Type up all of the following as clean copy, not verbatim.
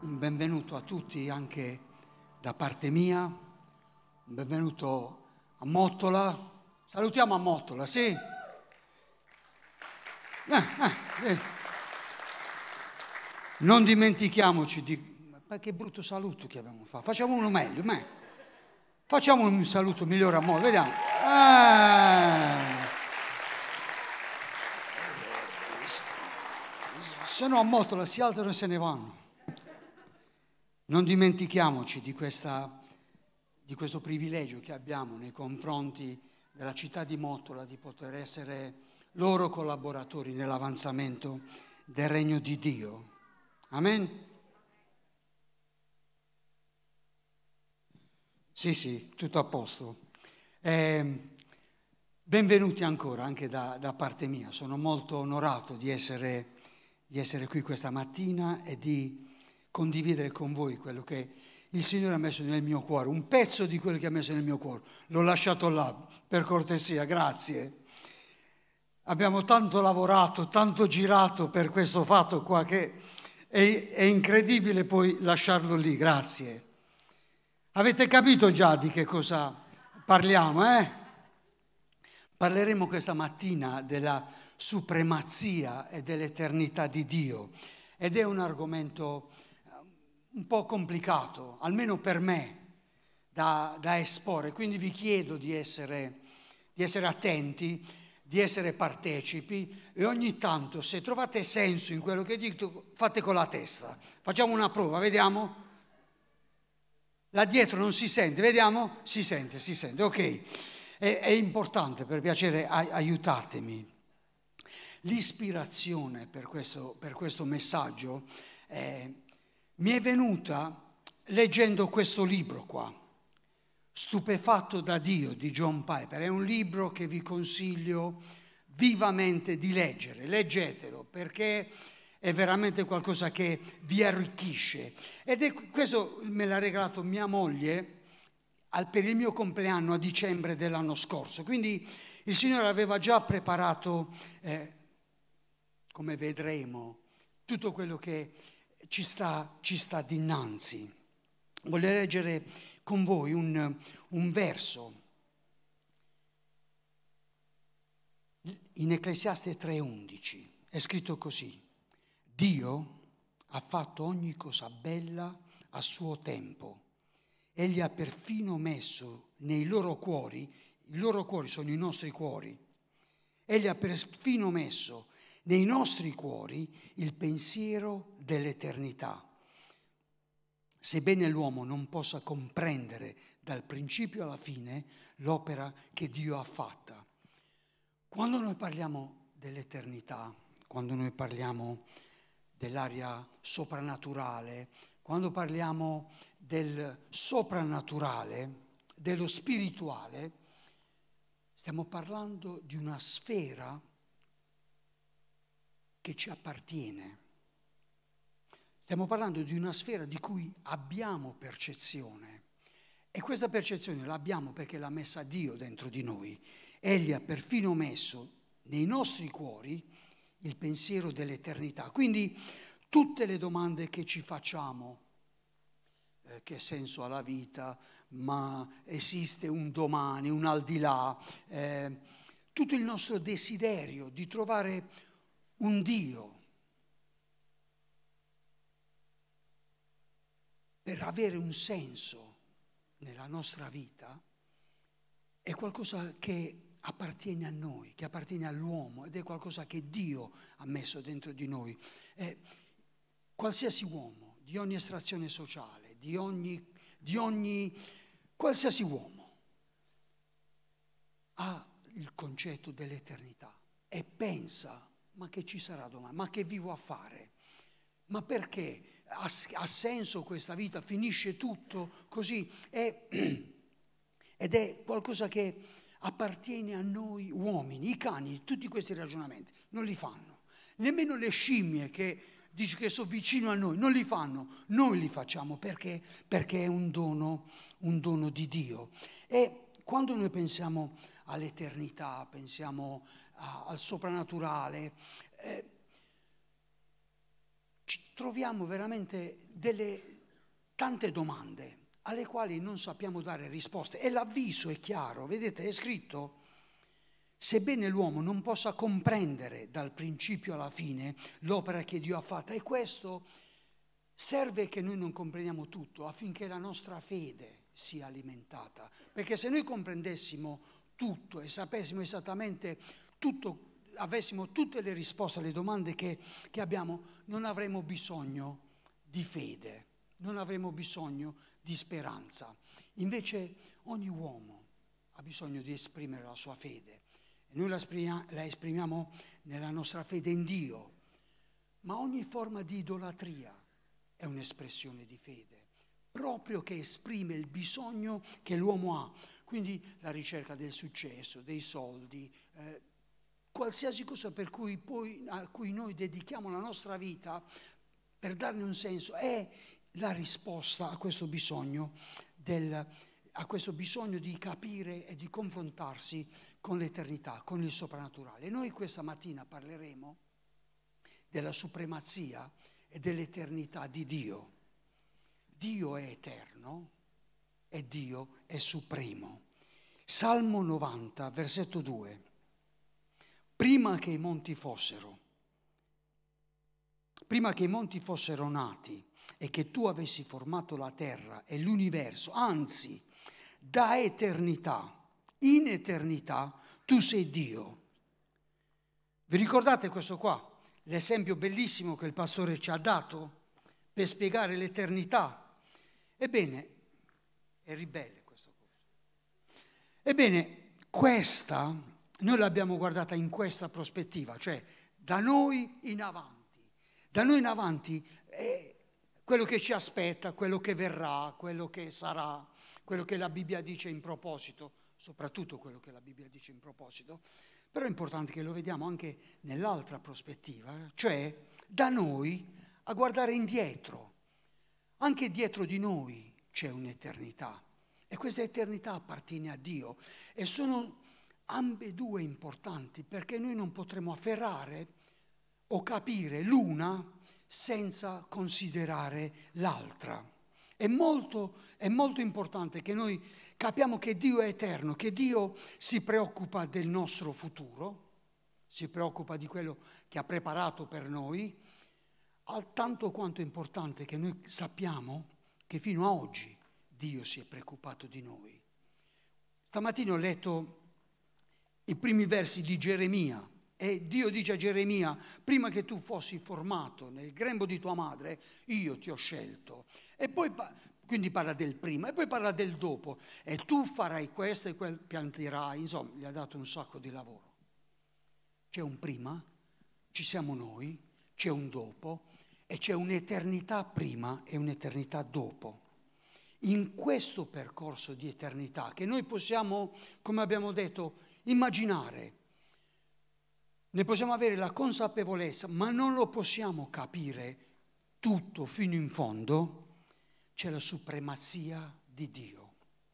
Un benvenuto a tutti anche da parte mia, un benvenuto a Mottola. Salutiamo a Mottola, sì? Non dimentichiamoci di... Ma che brutto saluto che abbiamo fatto. Facciamo uno meglio, facciamo un saluto migliore a Mottola, vediamo. Se no a Mottola si alzano e se ne vanno. Non dimentichiamoci di questo privilegio che abbiamo nei confronti della città di Mottola di poter essere loro collaboratori nell'avanzamento del regno di Dio. Amen? Sì, tutto a posto. Benvenuti ancora anche da parte mia. Sono molto onorato di essere qui questa mattina e di condividere con voi quello che il Signore ha messo nel mio cuore, un pezzo di quello che ha messo nel mio cuore. L'ho lasciato là, per cortesia, grazie. Abbiamo tanto lavorato, tanto girato per questo fatto qua che è incredibile poi lasciarlo lì, grazie. Avete capito già di che cosa parliamo, Parleremo questa mattina della supremazia e dell'eternità di Dio ed è un argomento un po' complicato, almeno per me, da esporre. Quindi vi chiedo di essere attenti, di essere partecipi e ogni tanto, se trovate senso in quello che dico, fate con la testa. Facciamo una prova, vediamo? Là dietro non si sente, vediamo? Si sente, ok. È importante, per piacere, aiutatemi. L'ispirazione per questo messaggio mi è venuta leggendo questo libro qua, Stupefatto da Dio di John Piper. È un libro che vi consiglio vivamente di leggere. Leggetelo perché è veramente qualcosa che vi arricchisce. Questo me l'ha regalato mia moglie per il mio compleanno a dicembre dell'anno scorso. Quindi il Signore aveva già preparato, come vedremo, tutto quello che ci sta dinanzi. Voglio leggere con voi un verso in Ecclesiaste 3:11. È scritto così: Dio ha fatto ogni cosa bella a suo tempo. Egli ha perfino messo nei loro cuori, i loro cuori sono i nostri cuori, egli ha perfino messo nei nostri cuori il pensiero dell'eternità. Sebbene l'uomo non possa comprendere dal principio alla fine l'opera che Dio ha fatta. Quando noi parliamo dell'eternità, quando noi parliamo dell'area soprannaturale, quando parliamo del soprannaturale, dello spirituale, stiamo parlando di una sfera che ci appartiene. Stiamo parlando di una sfera di cui abbiamo percezione. E questa percezione l'abbiamo perché l'ha messa Dio dentro di noi. Egli ha perfino messo nei nostri cuori il pensiero dell'eternità. Quindi tutte le domande che ci facciamo, che senso ha la vita, ma esiste un domani, un al di là, tutto il nostro desiderio di trovare un Dio per avere un senso nella nostra vita, è qualcosa che appartiene a noi, che appartiene all'uomo ed è qualcosa che Dio ha messo dentro di noi. Qualsiasi uomo, di ogni estrazione sociale, di ogni qualsiasi uomo ha il concetto dell'eternità e pensa, ma che ci sarà domani? Ma che vivo a fare? Ma perché? Ha senso questa vita? Finisce tutto così? Ed è qualcosa che appartiene a noi uomini. I cani, tutti questi ragionamenti non li fanno. Nemmeno le scimmie che dice che sono vicino a noi, non li fanno. Noi li facciamo perché è un dono di Dio. E quando noi pensiamo all'eternità, pensiamo al soprannaturale, troviamo veramente tante domande alle quali non sappiamo dare risposte. E l'avviso è chiaro, vedete, è scritto: sebbene l'uomo non possa comprendere dal principio alla fine l'opera che Dio ha fatta, e questo serve che noi non comprendiamo tutto affinché la nostra fede sia alimentata. Perché se noi comprendessimo tutto e sapessimo esattamente tutto, avessimo tutte le risposte alle domande che abbiamo, non avremo bisogno di fede, non avremo bisogno di speranza. Invece ogni uomo ha bisogno di esprimere la sua fede. E noi la esprimiamo nella nostra fede in Dio. Ma ogni forma di idolatria è un'espressione di fede, proprio che esprime il bisogno che l'uomo ha. Quindi la ricerca del successo, dei soldi, qualsiasi cosa a cui noi dedichiamo la nostra vita per darne un senso, è la risposta a questo bisogno di capire e di confrontarsi con l'eternità, con il soprannaturale. Noi questa mattina parleremo della supremazia e dell'eternità di Dio. Dio è eterno e Dio è supremo. Salmo 90, versetto 2. Prima che i monti fossero nati e che tu avessi formato la terra e l'universo, anzi, da eternità, in eternità, tu sei Dio. Vi ricordate questo qua? L'esempio bellissimo che il pastore ci ha dato per spiegare l'eternità. Ebbene, è ribelle questa cosa. Ebbene, questa, noi l'abbiamo guardata in questa prospettiva, cioè da noi in avanti. Da noi in avanti è quello che ci aspetta, quello che verrà, quello che sarà, quello che la Bibbia dice in proposito, soprattutto quello che la Bibbia dice in proposito. Però è importante che lo vediamo anche nell'altra prospettiva, cioè da noi a guardare indietro. Anche dietro di noi c'è un'eternità e questa eternità appartiene a Dio e sono ambedue importanti perché noi non potremo afferrare o capire l'una senza considerare l'altra. È molto importante che noi capiamo che Dio è eterno, che Dio si preoccupa del nostro futuro, si preoccupa di quello che ha preparato per noi, tanto quanto è importante che noi sappiamo che fino a oggi Dio si è preoccupato di noi. Stamattina ho letto i primi versi di Geremia. E Dio dice a Geremia: prima che tu fossi formato nel grembo di tua madre, io ti ho scelto. E poi, quindi parla del prima, e poi parla del dopo. E tu farai questo e quel pianterai. Insomma, gli ha dato un sacco di lavoro. C'è un prima, ci siamo noi, c'è un dopo, e c'è un'eternità prima e un'eternità dopo. In questo percorso di eternità, che noi possiamo, come abbiamo detto, immaginare, ne possiamo avere la consapevolezza, ma non lo possiamo capire tutto fino in fondo, c'è la supremazia di Dio.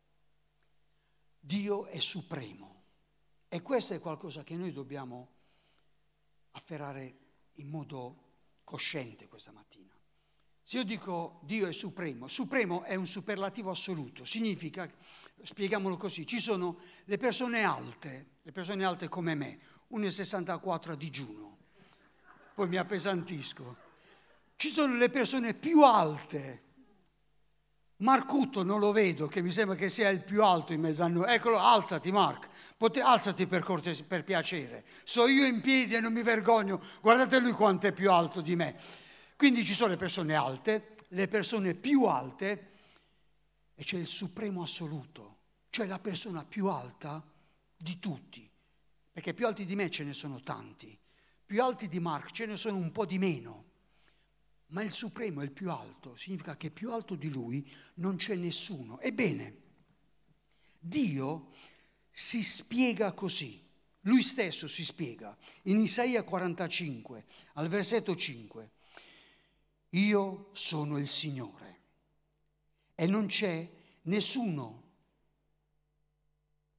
Dio è supremo e questo è qualcosa che noi dobbiamo afferrare in modo cosciente questa mattina. Se io dico Dio è supremo, supremo è un superlativo assoluto, significa, spieghiamolo così, ci sono le persone alte come me, 1,64 a digiuno, poi mi appesantisco. Ci sono le persone più alte. Marcutto non lo vedo, che mi sembra che sia il più alto in mezzo a noi. Eccolo, alzati Mark, alzati per cortesia, per piacere. So io in piedi e non mi vergogno, guardate lui quanto è più alto di me. Quindi ci sono le persone alte, le persone più alte e c'è il supremo assoluto, cioè la persona più alta di tutti. Perché più alti di me ce ne sono tanti, più alti di Mark ce ne sono un po' di meno, ma il supremo è il più alto, significa che più alto di lui non c'è nessuno. Ebbene, Dio si spiega così, lui stesso si spiega, in Isaia 45, al versetto 5, io sono il Signore e non c'è nessuno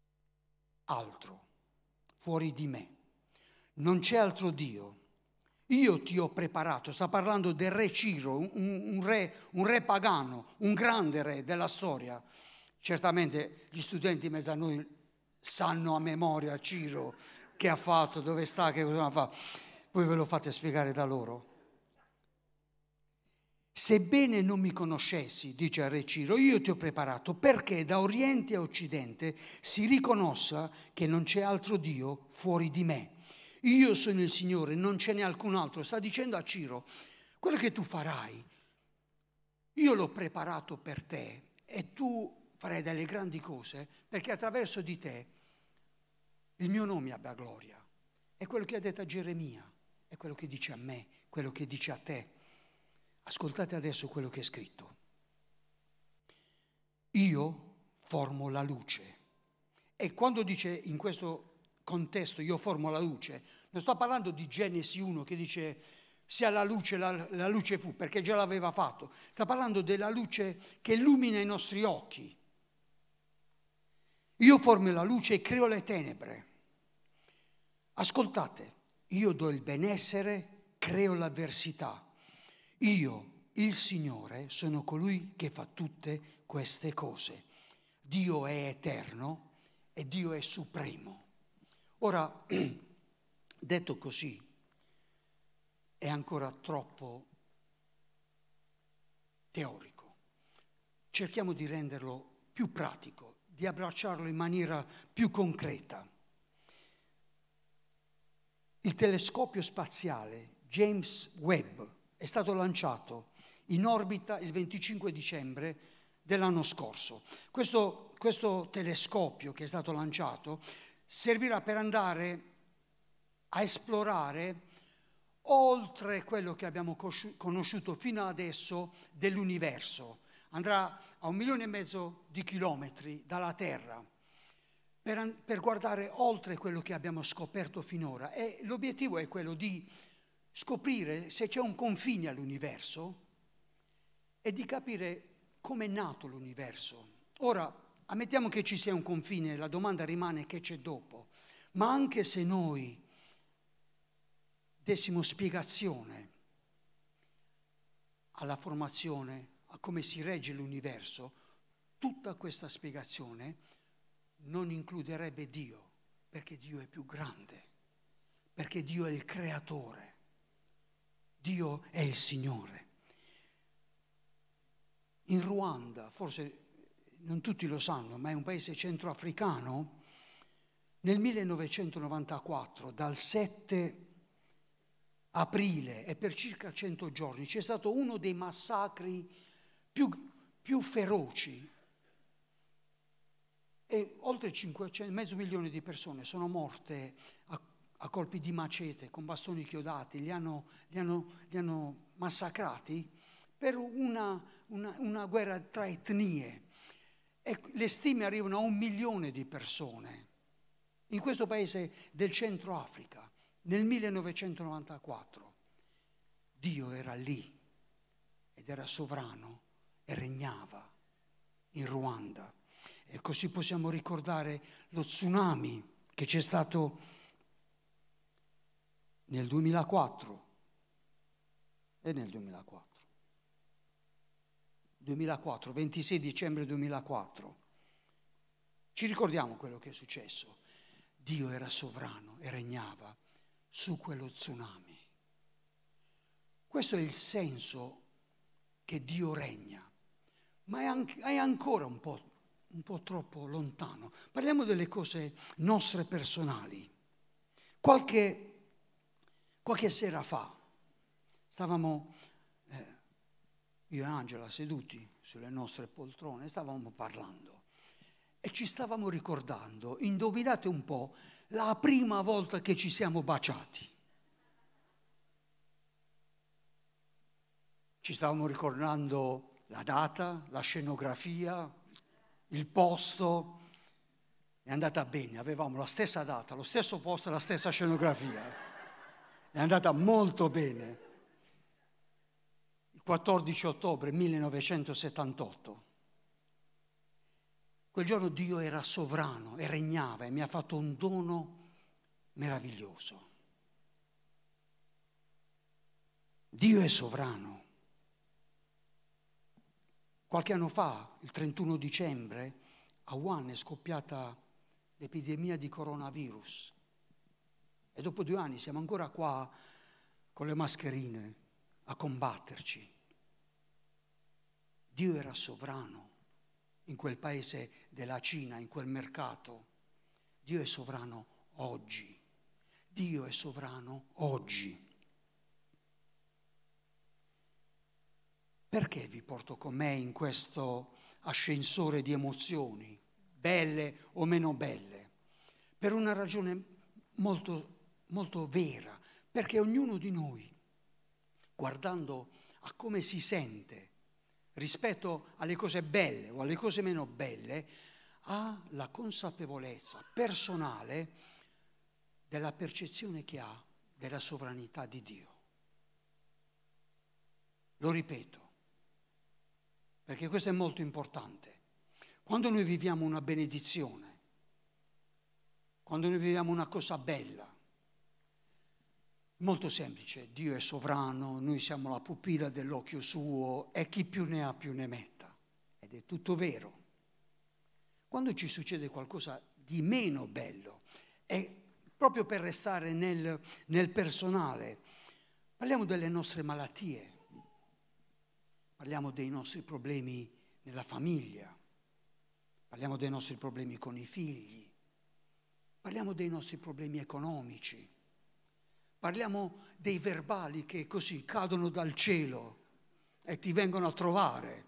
altro fuori di me. Non c'è altro Dio. Io ti ho preparato, sta parlando del re Ciro, un re pagano, un grande re della storia. Certamente gli studenti in mezzo a noi sanno a memoria Ciro, che ha fatto, dove sta, che cosa fa. Poi ve lo fate spiegare da loro. Sebbene non mi conoscessi, dice il re Ciro, io ti ho preparato perché da oriente a occidente si riconosca che non c'è altro Dio fuori di me. Io sono il Signore, non ce n'è alcun altro. Sta dicendo a Ciro, quello che tu farai, io l'ho preparato per te e tu farai delle grandi cose perché attraverso di te il mio nome abbia gloria. È quello che ha detto a Geremia, è quello che dice a me, quello che dice a te. Ascoltate adesso quello che è scritto. Io formo la luce. E quando dice in questo contesto io formo la luce, non sto parlando di Genesi 1 che dice sia la luce fu, perché già l'aveva fatto. Sta parlando della luce che illumina i nostri occhi. Io formo la luce e creo le tenebre. Ascoltate, io do il benessere, creo l'avversità. Io, il Signore, sono colui che fa tutte queste cose. Dio è eterno e Dio è supremo. Ora, detto così, è ancora troppo teorico. Cerchiamo di renderlo più pratico, di abbracciarlo in maniera più concreta. Il telescopio spaziale James Webb è stato lanciato in orbita il 25 dicembre dell'anno scorso. Questo telescopio che è stato lanciato servirà per andare a esplorare oltre quello che abbiamo conosciuto fino adesso dell'universo. Andrà a 1,5 milioni di chilometri dalla Terra per guardare oltre quello che abbiamo scoperto finora. E l'obiettivo è quello di scoprire se c'è un confine all'universo e di capire come è nato l'universo. Ora, ammettiamo che ci sia un confine, la domanda rimane che c'è dopo. Ma anche se noi dessimo spiegazione alla formazione, a come si regge l'universo, tutta questa spiegazione non includerebbe Dio, perché Dio è più grande, perché Dio è il creatore, Dio è il Signore. In Ruanda, forse non tutti lo sanno, ma è un paese centroafricano, nel 1994, dal 7 aprile e per circa 100 giorni, c'è stato uno dei massacri più feroci. E oltre 500, mezzo milione di persone sono morte a colpi di macete, con bastoni chiodati, li hanno massacrati per una guerra tra etnie. E le stime arrivano a 1 milione di persone in questo paese del Centro Africa, nel 1994. Dio era lì ed era sovrano e regnava in Ruanda. E così possiamo ricordare lo tsunami che c'è stato nel 2004 e nel 2004, 26 dicembre 2004. Ci ricordiamo quello che è successo. Dio era sovrano e regnava su quello tsunami. Questo è il senso che Dio regna, ma è ancora un po' troppo lontano. Parliamo delle cose nostre personali. Qualche sera fa stavamo, io e Angela, seduti sulle nostre poltrone, stavamo parlando e ci stavamo ricordando, indovinate un po', la prima volta che ci siamo baciati. Ci stavamo ricordando la data, la scenografia, il posto. È andata bene, avevamo la stessa data, lo stesso posto e la stessa scenografia. È andata molto bene. Il 14 ottobre 1978. Quel giorno Dio era sovrano e regnava e mi ha fatto un dono meraviglioso. Dio è sovrano. Qualche anno fa, il 31 dicembre, a Wuhan è scoppiata l'epidemia di coronavirus. E dopo 2 anni siamo ancora qua con le mascherine a combatterci. Dio era sovrano in quel paese della Cina, in quel mercato. Dio è sovrano oggi. Dio è sovrano oggi. Perché vi porto con me in questo ascensore di emozioni, belle o meno belle? Per una ragione molto, molto vera, perché ognuno di noi, guardando a come si sente rispetto alle cose belle o alle cose meno belle, ha la consapevolezza personale della percezione che ha della sovranità di Dio. Lo ripeto, perché questo è molto importante. Quando noi viviamo una benedizione, quando noi viviamo una cosa bella, molto semplice, Dio è sovrano, noi siamo la pupilla dell'occhio suo e chi più ne ha più ne metta. Ed è tutto vero. Quando ci succede qualcosa di meno bello, è proprio per restare nel personale, parliamo delle nostre malattie, parliamo dei nostri problemi nella famiglia, parliamo dei nostri problemi con i figli, parliamo dei nostri problemi economici, parliamo dei verbali che così cadono dal cielo e ti vengono a trovare.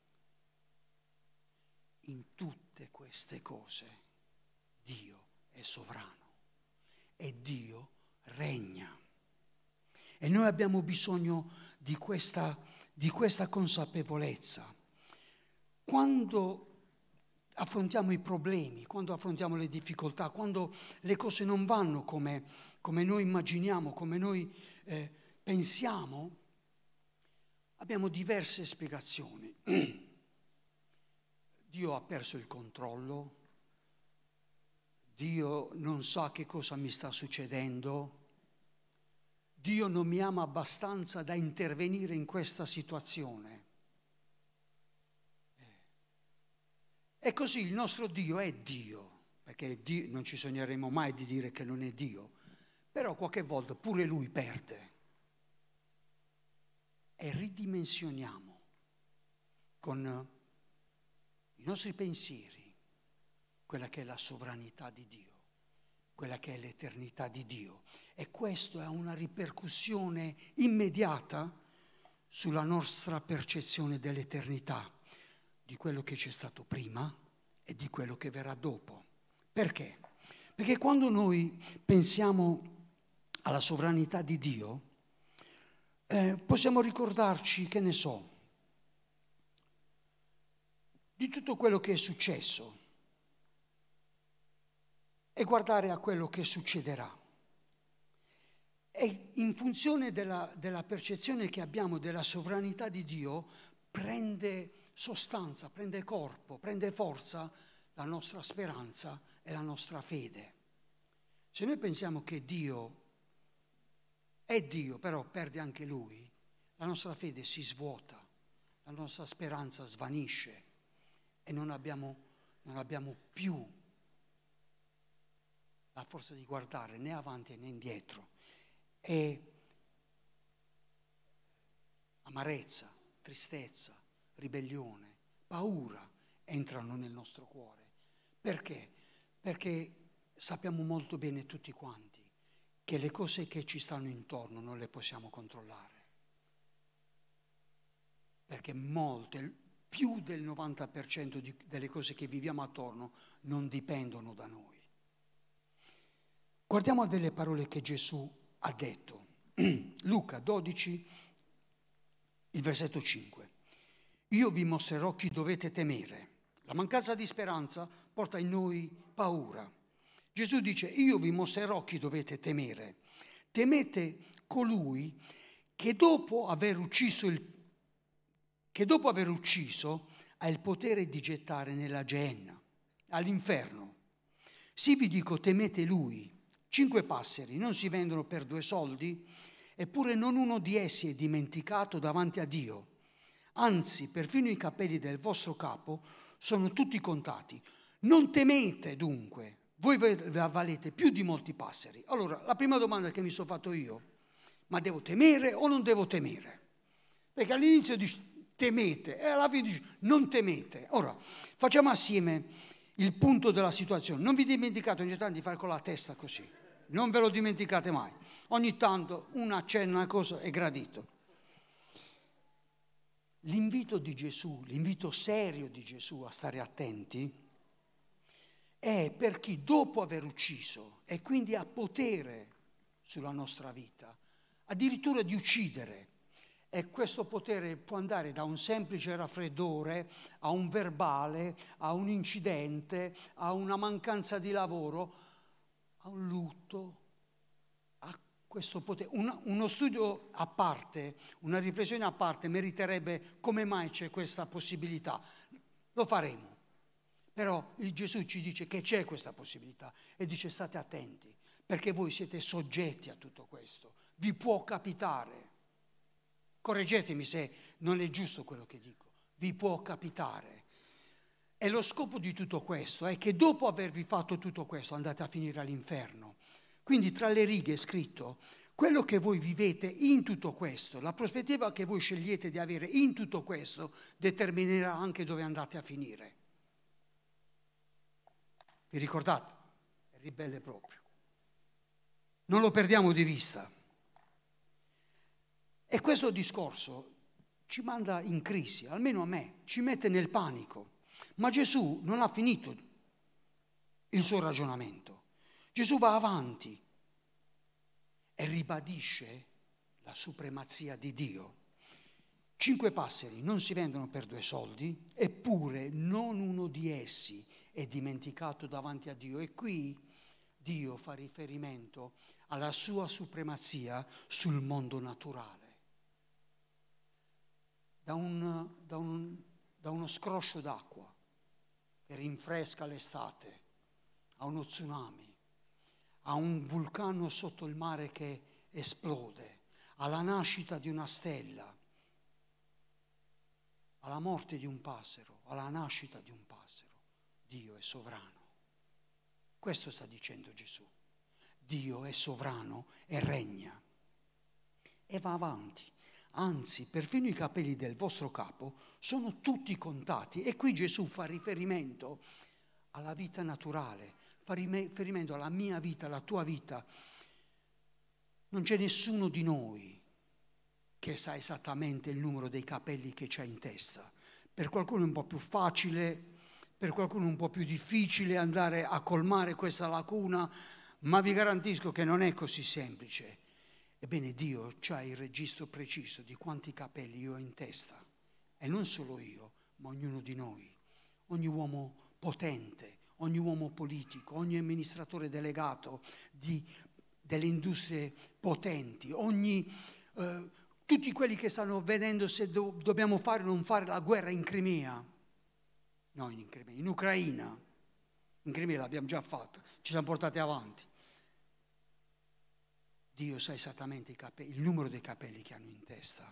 In tutte queste cose Dio è sovrano e Dio regna. E noi abbiamo bisogno di questa consapevolezza. Quando affrontiamo i problemi, quando affrontiamo le difficoltà, quando le cose non vanno come noi immaginiamo, come noi pensiamo, abbiamo diverse spiegazioni. Dio ha perso il controllo, Dio non sa che cosa mi sta succedendo, Dio non mi ama abbastanza da intervenire in questa situazione. E così il nostro Dio è Dio, perché Dio, non ci sogneremo mai di dire che non è Dio, però qualche volta pure Lui perde. E ridimensioniamo con i nostri pensieri quella che è la sovranità di Dio, quella che è l'eternità di Dio. E questo ha una ripercussione immediata sulla nostra percezione dell'eternità, di quello che c'è stato prima e di quello che verrà dopo. Perché? Perché quando noi pensiamo alla sovranità di Dio, possiamo ricordarci, che ne so, di tutto quello che è successo e guardare a quello che succederà. E in funzione della percezione che abbiamo della sovranità di Dio, prende sostanza, prende corpo, prende forza la nostra speranza e la nostra fede. Se noi pensiamo che Dio è Dio, però perde anche Lui, la nostra fede si svuota, la nostra speranza svanisce e non abbiamo più la forza di guardare né avanti né indietro. E amarezza, tristezza, ribellione, paura entrano nel nostro cuore. Perché? Perché sappiamo molto bene tutti quanti che le cose che ci stanno intorno non le possiamo controllare. Perché più del 90% delle cose che viviamo attorno non dipendono da noi. Guardiamo a delle parole che Gesù ha detto. Luca 12, il versetto 5. Io vi mostrerò chi dovete temere. La mancanza di speranza porta in noi paura. Gesù dice, io vi mostrerò chi dovete temere. Temete colui che dopo aver ucciso ha il potere di gettare nella Geenna, all'inferno. Sì vi dico, temete lui. 5 passeri non si vendono per 2 soldi? eppure non uno di essi è dimenticato davanti a Dio. Anzi, perfino i capelli del vostro capo sono tutti contati. Non temete dunque, voi valete più di molti passeri. Allora, la prima domanda che mi sono fatto io, ma devo temere o non devo temere? Perché all'inizio dice temete e alla fine dice non temete. Ora, facciamo assieme il punto della situazione. Non vi dimenticate ogni tanto di fare con la testa così. Non ve lo dimenticate mai. Ogni tanto una accenno, una cosa è gradito. L'invito di Gesù, l'invito serio di Gesù a stare attenti, è per chi dopo aver ucciso e quindi ha potere sulla nostra vita, addirittura di uccidere. E questo potere può andare da un semplice raffreddore a un verbale, a un incidente, a una mancanza di lavoro, a un lutto, a questo potere. Uno studio a parte, una riflessione a parte meriterebbe come mai c'è questa possibilità. Lo faremo. Però il Gesù ci dice che c'è questa possibilità e dice state attenti, perché voi siete soggetti a tutto questo. Vi può capitare. Correggetemi se non è giusto quello che dico. Vi può capitare. E lo scopo di tutto questo è che dopo avervi fatto tutto questo andate a finire all'inferno. Quindi tra le righe è scritto quello che voi vivete in tutto questo, la prospettiva che voi scegliete di avere in tutto questo determinerà anche dove andate a finire. Vi ricordate? È ribelle proprio. Non lo perdiamo di vista. E questo discorso ci manda in crisi, almeno a me, ci mette nel panico. Ma Gesù non ha finito il suo ragionamento. Gesù va avanti e ribadisce la supremazia di Dio. 5 passeri non si vendono per 2 soldi, eppure non uno di essi è dimenticato davanti a Dio. E qui Dio fa riferimento alla sua supremazia sul mondo naturale. Da uno scroscio d'acqua che rinfresca l'estate, a uno tsunami, a un vulcano sotto il mare che esplode, alla nascita di una stella, alla morte di un passero, alla nascita di un passero. Dio è sovrano. Questo sta dicendo Gesù. Dio è sovrano e regna. E va avanti. Anzi, perfino i capelli del vostro capo sono tutti contati. E qui Gesù fa riferimento alla vita naturale, fa riferimento alla mia vita, alla tua vita. Non c'è nessuno di noi che sa esattamente il numero dei capelli che c'ha in testa. Per qualcuno è un po' più facile, per qualcuno è un po' più difficile andare a colmare questa lacuna, ma vi garantisco che non è così semplice. Ebbene, Dio ha il registro preciso di quanti capelli io ho in testa. E non solo io, ma ognuno di noi. Ogni uomo potente, ogni uomo politico, ogni amministratore delegato delle industrie potenti, tutti quelli che stanno vedendo se dobbiamo fare o non fare la guerra in Crimea. No, in Crimea, in Ucraina. In Crimea l'abbiamo già fatta, ci siamo portati avanti. Dio sa esattamente il numero dei capelli che hanno in testa.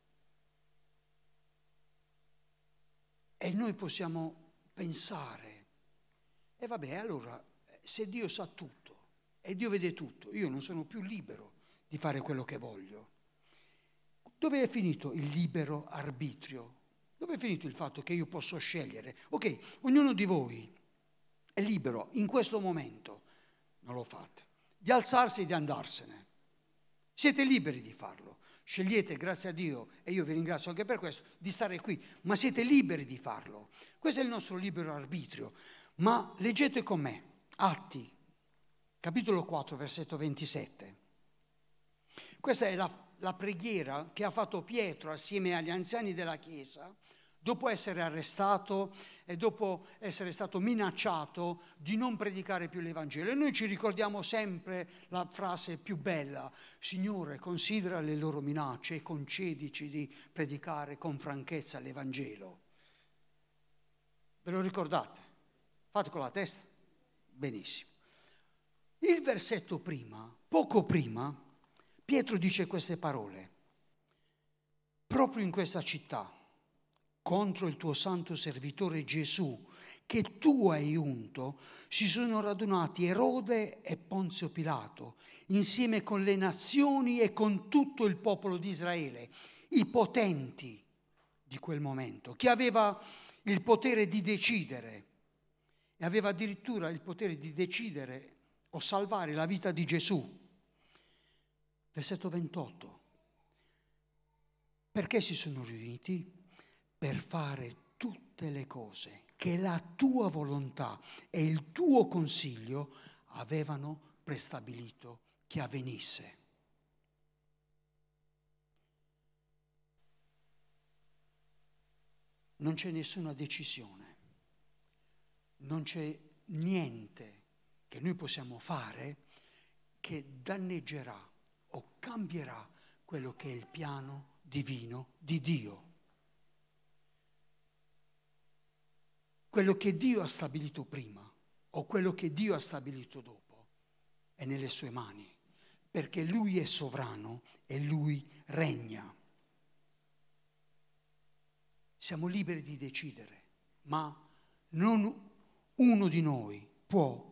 E noi possiamo pensare, e vabbè, allora, se Dio sa tutto, e Dio vede tutto, io non sono più libero di fare quello che voglio. Dove è finito il libero arbitrio? Dove è finito il fatto che io posso scegliere? Ok, ognuno di voi è libero in questo momento, non lo fate, di alzarsi e di andarsene. Siete liberi di farlo. Scegliete, grazie a Dio, e io vi ringrazio anche per questo, di stare qui, ma siete liberi di farlo. Questo è il nostro libero arbitrio. Ma leggete con me, Atti, capitolo 4, versetto 27. Questa è la preghiera che ha fatto Pietro assieme agli anziani della Chiesa, dopo essere arrestato e dopo essere stato minacciato di non predicare più l'Evangelo. E noi ci ricordiamo sempre la frase più bella: Signore, considera le loro minacce e concedici di predicare con franchezza l'Evangelo. Ve lo ricordate? Fate con la testa? Benissimo. Il versetto prima, poco prima, Pietro dice queste parole: proprio in questa città, contro il tuo santo servitore Gesù, che tu hai unto, si sono radunati Erode e Ponzio Pilato, insieme con le nazioni e con tutto il popolo di Israele, i potenti di quel momento, che aveva il potere di decidere, e aveva addirittura il potere di decidere o salvare la vita di Gesù. Versetto 28. Perché si sono riuniti? Per fare tutte le cose che la tua volontà e il tuo consiglio avevano prestabilito che avvenisse. Non c'è nessuna decisione, non c'è niente che noi possiamo fare che danneggerà o cambierà quello che è il piano divino di Dio. Quello che Dio ha stabilito prima o quello che Dio ha stabilito dopo è nelle sue mani, perché Lui è sovrano e Lui regna. Siamo liberi di decidere, ma non uno di noi può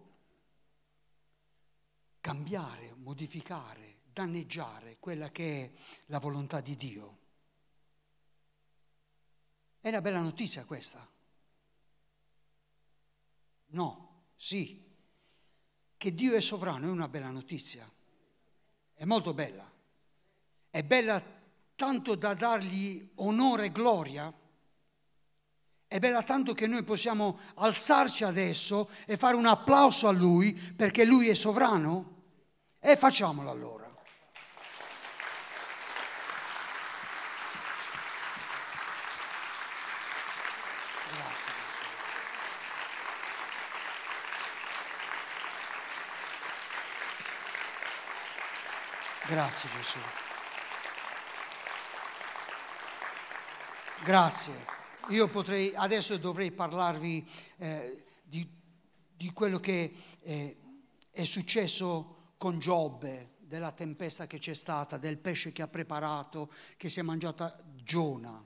cambiare, modificare, danneggiare quella che è la volontà di Dio. È una bella notizia questa. No, sì. Che Dio è sovrano è una bella notizia. È molto bella. È bella tanto da dargli onore e gloria. È bella tanto che noi possiamo alzarci adesso e fare un applauso a Lui perché Lui è sovrano. E facciamolo allora. Grazie Gesù. Grazie Gesù. Grazie. Io adesso dovrei parlarvi di quello che è successo con Giobbe, della tempesta che c'è stata, del pesce che ha preparato, che si è mangiata Giona,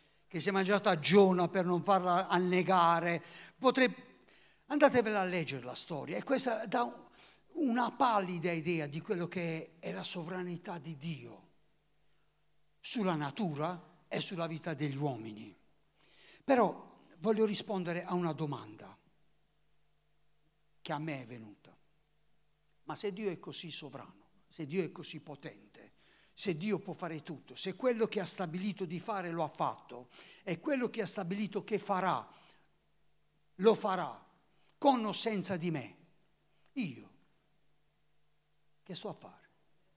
per non farla annegare. Andatevela a leggere la storia, e questa dà una pallida idea di quello che è la sovranità di Dio sulla natura e sulla vita degli uomini. Però voglio rispondere a una domanda che a me è venuta. Ma se Dio è così sovrano, se Dio è così potente, se Dio può fare tutto, se quello che ha stabilito di fare lo ha fatto e quello che ha stabilito che farà, lo farà, con o senza di me, io che sto a fare?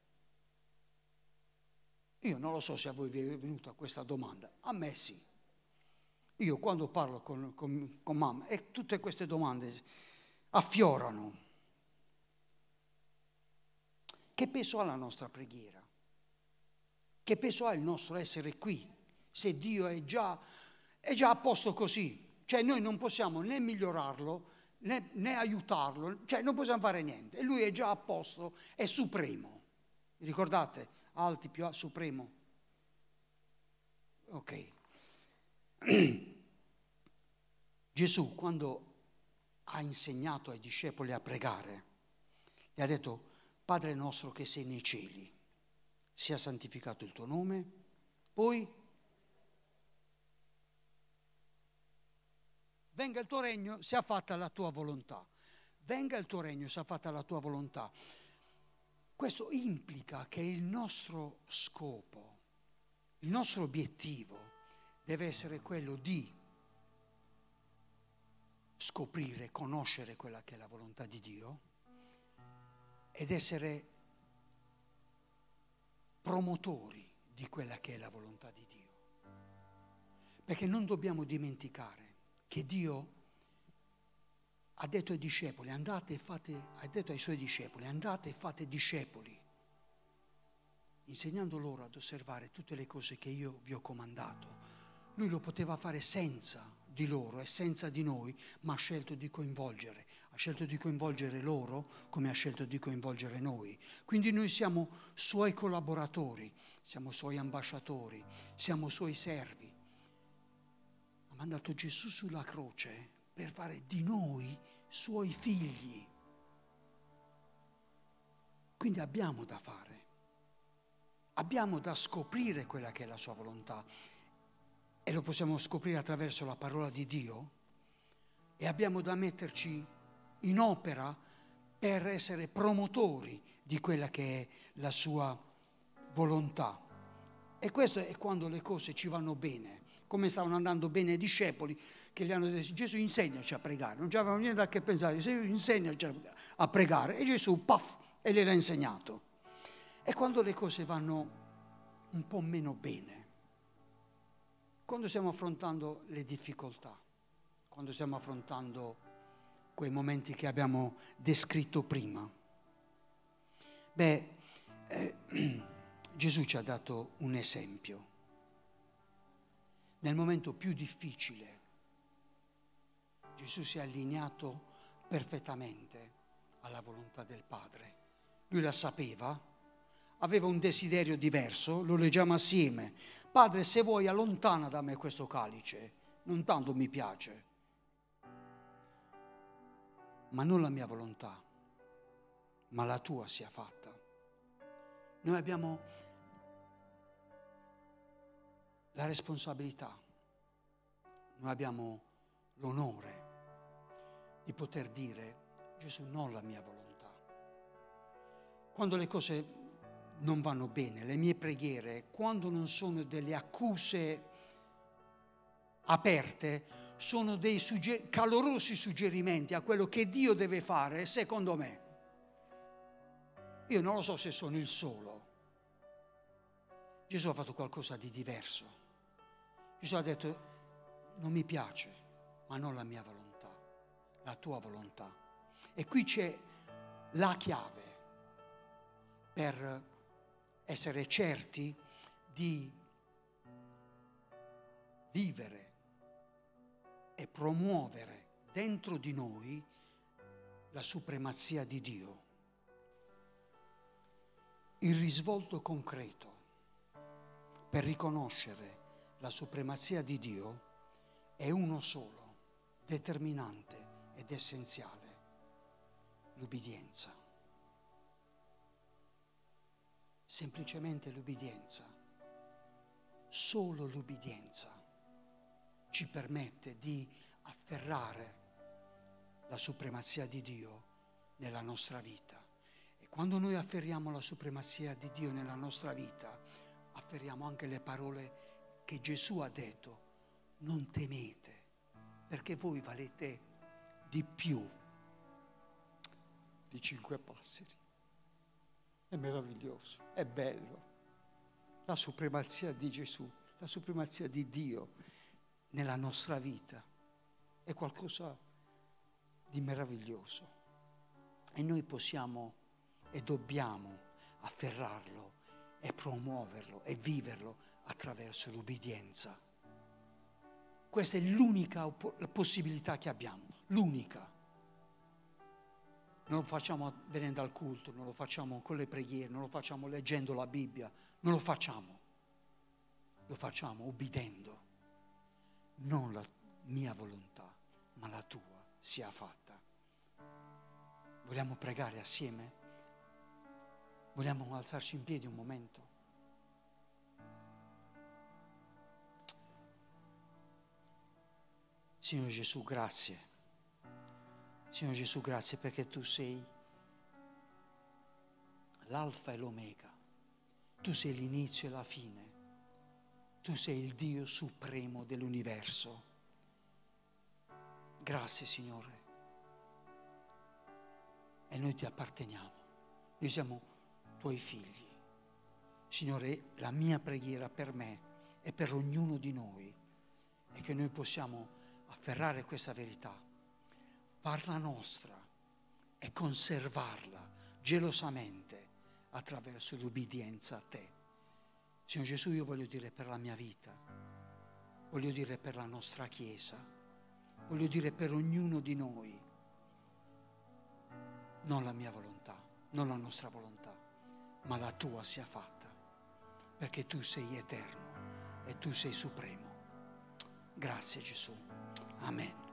Io non lo so se a voi vi è venuta questa domanda, a me sì. Io quando parlo con mamma e tutte queste domande affiorano. Che peso ha la nostra preghiera? Che peso ha il nostro essere qui? Se Dio è già a posto così. Cioè noi non possiamo né migliorarlo né aiutarlo, cioè non possiamo fare niente. E Lui è già a posto, è supremo. Vi ricordate? Alti più supremo. Ok. Gesù, quando ha insegnato ai discepoli a pregare, gli ha detto: Padre nostro che sei nei cieli, sia santificato il tuo nome, poi venga il tuo regno, sia fatta la tua volontà. Venga il tuo regno, sia fatta la tua volontà. Questo implica che il nostro scopo, il nostro obiettivo deve essere quello di scoprire, conoscere quella che è la volontà di Dio ed essere promotori di quella che è la volontà di Dio. Perché non dobbiamo dimenticare che Dio ha detto ai discepoli, ha detto ai suoi discepoli, andate e fate discepoli, insegnando loro ad osservare tutte le cose che io vi ho comandato. Lui lo poteva fare senza di loro e senza di noi, ma ha scelto di coinvolgere. Ha scelto di coinvolgere loro come ha scelto di coinvolgere noi. Quindi noi siamo suoi collaboratori, siamo suoi ambasciatori, siamo suoi servi. Ha mandato Gesù sulla croce per fare di noi suoi figli. Quindi abbiamo da fare. Abbiamo da scoprire quella che è la sua volontà e lo possiamo scoprire attraverso la parola di Dio e abbiamo da metterci in opera per essere promotori di quella che è la sua volontà. E questo è quando le cose ci vanno bene, come stavano andando bene i discepoli che gli hanno detto: Gesù, insegnaci a pregare. Non c'avevano niente a che pensare, insegnaci a pregare. E Gesù, paf, e gliel'ha insegnato. E quando le cose vanno un po' meno bene, quando stiamo affrontando le difficoltà, quando stiamo affrontando quei momenti che abbiamo descritto prima, Gesù ci ha dato un esempio. Nel momento più difficile, Gesù si è allineato perfettamente alla volontà del Padre. Lui la sapeva. Aveva un desiderio diverso, lo leggiamo assieme. Padre, se vuoi allontana da me questo calice, non tanto mi piace, ma non la mia volontà, ma la tua sia fatta. Noi abbiamo la responsabilità, noi abbiamo l'onore di poter dire: Gesù, non la mia volontà. Quando le cose non vanno bene, le mie preghiere, quando non sono delle accuse aperte, sono dei calorosi suggerimenti a quello che Dio deve fare secondo me. Io non lo so se sono il solo. Gesù ha fatto qualcosa di diverso. Gesù ha detto: non mi piace, ma non la mia volontà, la tua volontà. E qui c'è la chiave per essere certi di vivere e promuovere dentro di noi la supremazia di Dio. Il risvolto concreto per riconoscere la supremazia di Dio è uno solo, determinante ed essenziale: l'ubbidienza. Semplicemente l'ubbidienza. Solo l'ubbidienza ci permette di afferrare la supremazia di Dio nella nostra vita. E quando noi afferriamo la supremazia di Dio nella nostra vita, afferriamo anche le parole che Gesù ha detto: non temete, perché voi valete di più di 5 passeri. È meraviglioso, è bello. La supremazia di Gesù, la supremazia di Dio nella nostra vita è qualcosa di meraviglioso. E noi possiamo e dobbiamo afferrarlo e promuoverlo e viverlo attraverso l'ubbidienza. Questa è l'unica possibilità che abbiamo, l'unica. Non lo facciamo venendo al culto, non lo facciamo con le preghiere, non lo facciamo leggendo la Bibbia, non lo facciamo ubbidendo. Non la mia volontà, ma la tua sia fatta. Vogliamo pregare assieme? Vogliamo alzarci in piedi un momento? Signore Gesù, grazie. Signore Gesù, grazie perché tu sei l'alfa e l'omega. Tu sei l'inizio e la fine. Tu sei il Dio supremo dell'universo. Grazie, Signore. E noi ti apparteniamo. Noi siamo tuoi figli. Signore, la mia preghiera per me e per ognuno di noi è che noi possiamo afferrare questa verità, farla nostra e conservarla gelosamente attraverso l'ubbidienza a te. Signore Gesù, io voglio dire per la mia vita, voglio dire per la nostra Chiesa, voglio dire per ognuno di noi, non la mia volontà, non la nostra volontà, ma la tua sia fatta, perché tu sei eterno e tu sei supremo. Grazie Gesù. Amen.